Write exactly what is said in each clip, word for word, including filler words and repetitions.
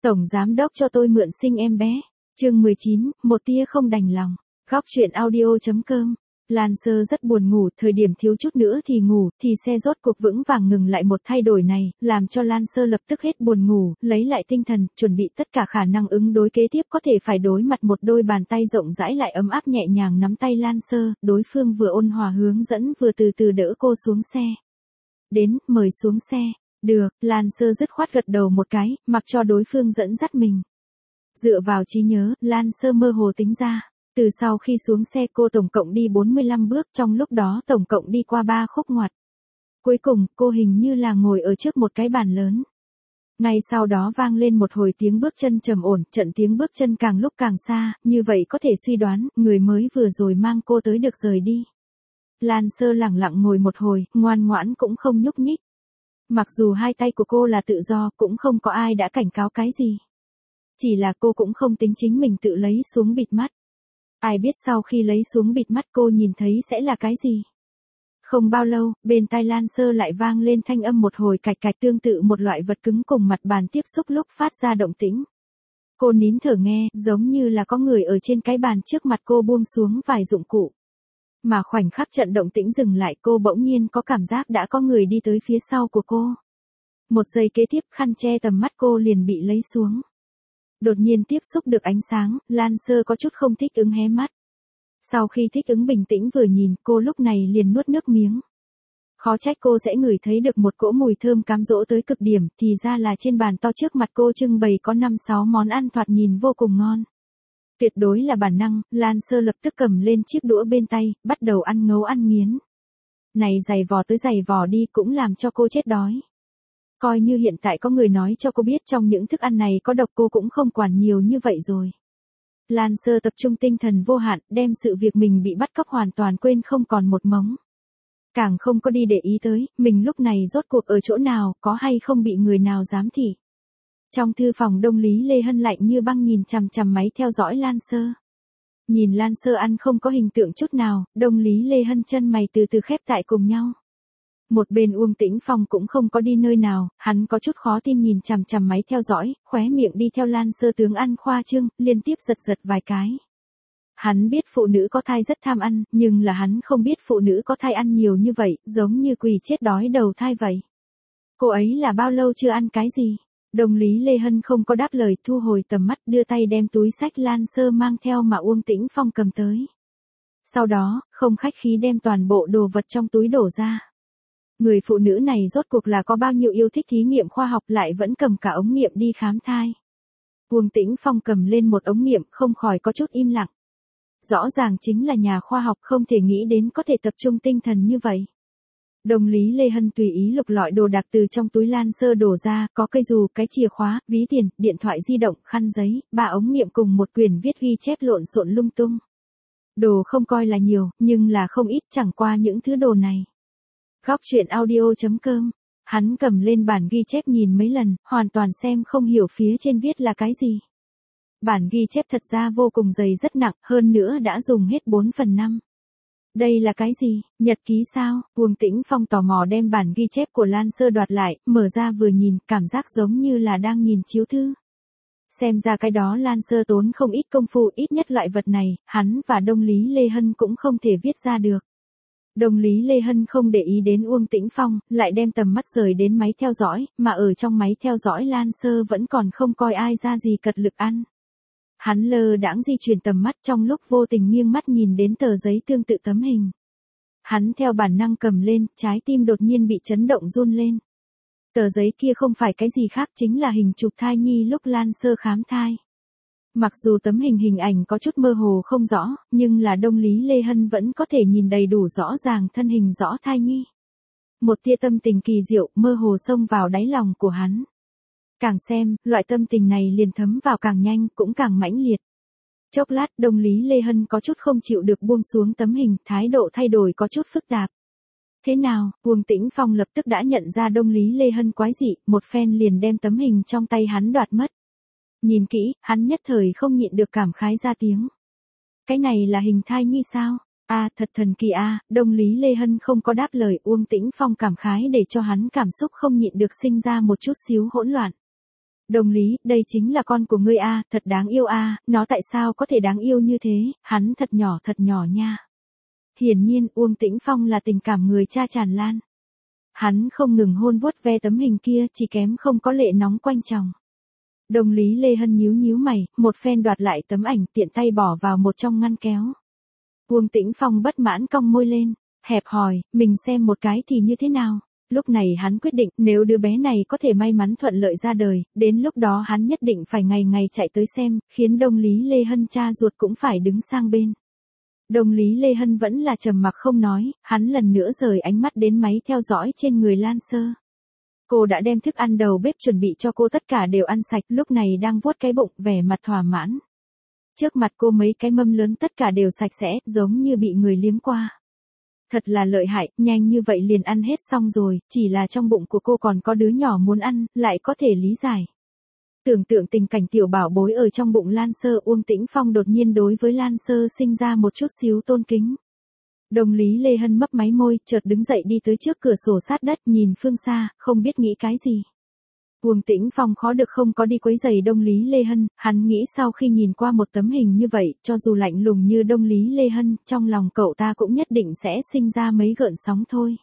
Tổng giám đốc cho tôi mượn sinh em bé. Chương mười chín, một tia không đành lòng. Góc truyện audio.com. Lan Sơ rất buồn ngủ, thời điểm thiếu chút nữa thì ngủ, thì xe rốt cuộc vững vàng ngừng lại. Một thay đổi này, làm cho Lan Sơ lập tức hết buồn ngủ, lấy lại tinh thần, chuẩn bị tất cả khả năng ứng đối kế tiếp có thể phải đối mặt. Một đôi bàn tay rộng rãi lại ấm áp nhẹ nhàng nắm tay Lan Sơ, đối phương vừa ôn hòa hướng dẫn vừa từ từ đỡ cô xuống xe. Đến, mời xuống xe. Được, Lan Sơ dứt khoát gật đầu một cái, mặc cho đối phương dẫn dắt mình. Dựa vào trí nhớ, Lan Sơ mơ hồ tính ra. Từ sau khi xuống xe cô tổng cộng đi bốn mươi lăm bước, trong lúc đó tổng cộng đi qua ba khúc ngoặt. Cuối cùng, cô hình như là ngồi ở trước một cái bàn lớn. Ngay sau đó vang lên một hồi tiếng bước chân trầm ổn, trận tiếng bước chân càng lúc càng xa, như vậy có thể suy đoán, người mới vừa rồi mang cô tới được rời đi. Lan Sơ lẳng lặng ngồi một hồi, ngoan ngoãn cũng không nhúc nhích. Mặc dù hai tay của cô là tự do, cũng không có ai đã cảnh cáo cái gì. Chỉ là cô cũng không tính chính mình tự lấy xuống bịt mắt. Ai biết sau khi lấy xuống bịt mắt cô nhìn thấy sẽ là cái gì? Không bao lâu, bên tai Lan Sơ lại vang lên thanh âm một hồi cạch cạch, tương tự một loại vật cứng cùng mặt bàn tiếp xúc lúc phát ra động tĩnh. Cô nín thở nghe, giống như là có người ở trên cái bàn trước mặt cô buông xuống vài dụng cụ. Mà khoảnh khắc trận động tĩnh dừng lại, cô bỗng nhiên có cảm giác đã có người đi tới phía sau của cô. Một giây kế tiếp, khăn che tầm mắt cô liền bị lấy xuống. Đột nhiên tiếp xúc được ánh sáng, Lan Sơ có chút không thích ứng hé mắt. Sau khi thích ứng bình tĩnh vừa nhìn, cô lúc này liền nuốt nước miếng. Khó trách cô sẽ ngửi thấy được một cỗ mùi thơm cám dỗ tới cực điểm, thì ra là trên bàn to trước mặt cô trưng bày có năm sáu món ăn thoạt nhìn vô cùng ngon. Tuyệt đối là bản năng, Lan Sơ lập tức cầm lên chiếc đũa bên tay, bắt đầu ăn ngấu ăn nghiến. Này giày vò tới giày vò đi cũng làm cho cô chết đói. Coi như hiện tại có người nói cho cô biết trong những thức ăn này có độc, cô cũng không quản nhiều như vậy rồi. Lan Sơ tập trung tinh thần vô hạn, đem sự việc mình bị bắt cóc hoàn toàn quên không còn một mống. Càng không có đi để ý tới, mình lúc này rốt cuộc ở chỗ nào, có hay không bị người nào giám thị. Trong thư phòng Đông Lý Lê Hân lạnh như băng nhìn chằm chằm máy theo dõi Lan Sơ. Nhìn Lan Sơ ăn không có hình tượng chút nào, Đông Lý Lê Hân chân mày từ từ khép tại cùng nhau. Một bên Uông Tĩnh Phong cũng không có đi nơi nào, hắn có chút khó tin nhìn chằm chằm máy theo dõi, khóe miệng đi theo Lan Sơ tướng ăn khoa trương, liên tiếp giật giật vài cái. Hắn biết phụ nữ có thai rất tham ăn, nhưng là hắn không biết phụ nữ có thai ăn nhiều như vậy, giống như quỷ chết đói đầu thai vậy. Cô ấy là bao lâu chưa ăn cái gì? Đồng Lý Lê Hân không có đáp lời, thu hồi tầm mắt, đưa tay đem túi xách Lan Sơ mang theo mà Uông Tĩnh Phong cầm tới. Sau đó, không khách khí đem toàn bộ đồ vật trong túi đổ ra. Người phụ nữ này rốt cuộc là có bao nhiêu yêu thích thí nghiệm khoa học, lại vẫn cầm cả ống nghiệm đi khám thai. Uông Tĩnh Phong cầm lên một ống nghiệm, không khỏi có chút im lặng. Rõ ràng chính là nhà khoa học, không thể nghĩ đến có thể tập trung tinh thần như vậy. Đồng Lý Lê Hân tùy ý lục lọi đồ đạc từ trong túi Lan Sơ đổ ra, có cây dù, cái chìa khóa, ví tiền, điện thoại di động, khăn giấy, ba ống nghiệm cùng một quyển viết ghi chép lộn xộn lung tung. Đồ không coi là nhiều, nhưng là không ít, chẳng qua những thứ đồ này. Góc truyện audio.com. Hắn cầm lên bản ghi chép nhìn mấy lần, hoàn toàn xem không hiểu phía trên viết là cái gì. Bản ghi chép thật ra vô cùng dày rất nặng, hơn nữa đã dùng hết bốn phần năm. Đây là cái gì? Nhật ký sao? Uông Tĩnh Phong tò mò đem bản ghi chép của Lan Sơ đoạt lại, mở ra vừa nhìn, cảm giác giống như là đang nhìn chiếu thư. Xem ra cái đó Lan Sơ tốn không ít công phu, ít nhất loại vật này, hắn và Đông Lý Lê Hân cũng không thể viết ra được. Đông Lý Lê Hân không để ý đến Uông Tĩnh Phong, lại đem tầm mắt rời đến máy theo dõi, mà ở trong máy theo dõi Lan Sơ vẫn còn không coi ai ra gì cật lực ăn. Hắn lơ đãng di chuyển tầm mắt, trong lúc vô tình nghiêng mắt nhìn đến tờ giấy tương tự tấm hình. Hắn theo bản năng cầm lên, trái tim đột nhiên bị chấn động run lên. Tờ giấy kia không phải cái gì khác, chính là hình chụp thai nhi lúc Lan Sơ khám thai. Mặc dù tấm hình hình ảnh có chút mơ hồ không rõ, nhưng là Đông Lý Lê Hân vẫn có thể nhìn đầy đủ rõ ràng thân hình rõ thai nhi. Một tia tâm tình kỳ diệu mơ hồ xông vào đáy lòng của hắn. Càng xem, loại tâm tình này liền thấm vào càng nhanh, cũng càng mãnh liệt. Chốc lát, Đông Lý Lê Hân có chút không chịu được buông xuống tấm hình, thái độ thay đổi có chút phức tạp. Thế nào? Uông Tĩnh Phong lập tức đã nhận ra Đông Lý Lê Hân quái dị, một phen liền đem tấm hình trong tay hắn đoạt mất. Nhìn kỹ, hắn nhất thời không nhịn được cảm khái ra tiếng. Cái này là hình thai nhi sao? A à, thật thần kỳ a, à, Đông Lý Lê Hân không có đáp lời, Uông Tĩnh Phong cảm khái để cho hắn cảm xúc không nhịn được sinh ra một chút xíu hỗn loạn. Đồng lý, đây chính là con của ngươi a, thật đáng yêu a, nó tại sao có thể đáng yêu như thế, hắn thật nhỏ thật nhỏ nha. Hiển nhiên Uông Tĩnh Phong là tình cảm người cha tràn lan. Hắn không ngừng hôn vuốt ve tấm hình kia, chỉ kém không có lệ nóng quanh chồng. Đồng lý Lê Hân nhíu nhíu mày, một phen đoạt lại tấm ảnh, tiện tay bỏ vào một trong ngăn kéo. Uông Tĩnh Phong bất mãn cong môi lên, hẹp hòi, mình xem một cái thì như thế nào. Lúc này hắn quyết định, nếu đứa bé này có thể may mắn thuận lợi ra đời, đến lúc đó hắn nhất định phải ngày ngày chạy tới xem, khiến Đồng lý Lê Hân cha ruột cũng phải đứng sang bên. Đồng lý Lê Hân vẫn là trầm mặc không nói, hắn lần nữa rời ánh mắt đến máy theo dõi trên người Lan Sơ. Cô đã đem thức ăn đầu bếp chuẩn bị cho cô tất cả đều ăn sạch, lúc này đang vuốt cái bụng, vẻ mặt thỏa mãn. Trước mặt cô mấy cái mâm lớn tất cả đều sạch sẽ, giống như bị người liếm qua. Thật là lợi hại, nhanh như vậy liền ăn hết xong rồi, chỉ là trong bụng của cô còn có đứa nhỏ muốn ăn, lại có thể lý giải. Tưởng tượng tình cảnh tiểu bảo bối ở trong bụng Lan Sơ, Uông Tĩnh Phong đột nhiên đối với Lan Sơ sinh ra một chút xíu tôn kính. Đồng lý Lê Hân mấp máy môi, chợt đứng dậy đi tới trước cửa sổ sát đất, nhìn phương xa, không biết nghĩ cái gì. Uông Tĩnh Phong khó được không có đi quấy giày Đồng lý Lê Hân, hắn nghĩ sau khi nhìn qua một tấm hình như vậy, cho dù lạnh lùng như Đồng lý Lê Hân, trong lòng cậu ta cũng nhất định sẽ sinh ra mấy gợn sóng thôi.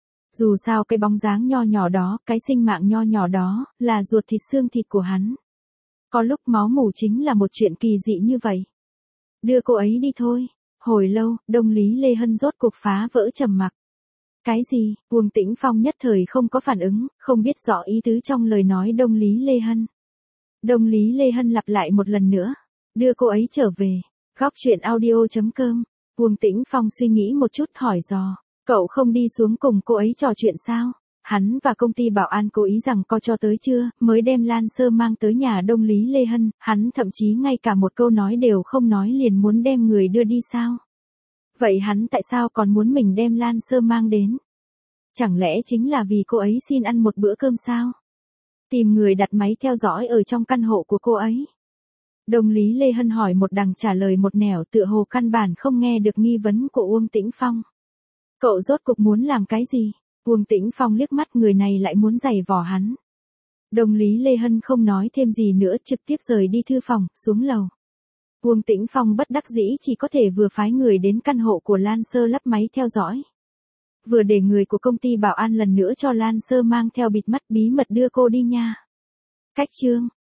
Dù sao cái bóng dáng nho nhỏ đó, cái sinh mạng nho nhỏ đó, là ruột thịt xương thịt của hắn. Có lúc máu mủ chính là một chuyện kỳ dị như vậy. Đưa cô ấy đi thôi. Hồi lâu, Đồng lý Lê Hân rốt cuộc phá vỡ trầm mặc. Cái gì? Uông Tĩnh Phong nhất thời không có phản ứng, không biết rõ ý tứ trong lời nói Đồng lý Lê Hân. Đồng lý Lê Hân lặp lại một lần nữa. Đưa cô ấy trở về. Góc truyện audio chấm com. Uông Tĩnh Phong suy nghĩ một chút hỏi dò. Cậu không đi xuống cùng cô ấy trò chuyện sao? Hắn và công ty bảo an cố ý rằng co cho tới trưa, mới đem Lan Sơ mang tới nhà Đồng lý Lê Hân, hắn thậm chí ngay cả một câu nói đều không nói liền muốn đem người đưa đi sao? Vậy hắn tại sao còn muốn mình đem Lan Sơ mang đến? Chẳng lẽ chính là vì cô ấy xin ăn một bữa cơm sao? Tìm người đặt máy theo dõi ở trong căn hộ của cô ấy. Đồng lý Lê Hân hỏi một đằng trả lời một nẻo, tựa hồ căn bản không nghe được nghi vấn của Uông Tĩnh Phong. Cậu rốt cuộc muốn làm cái gì? Uông Tĩnh Phong liếc mắt, người này lại muốn giày vò hắn. Đồng lý Lê Hân không nói thêm gì nữa, trực tiếp rời đi thư phòng, xuống lầu. Uông Tĩnh Phong bất đắc dĩ chỉ có thể vừa phái người đến căn hộ của Lan Sơ lắp máy theo dõi. Vừa để người của công ty bảo an lần nữa cho Lan Sơ mang theo bịt mắt bí mật đưa cô đi nha. Cách chương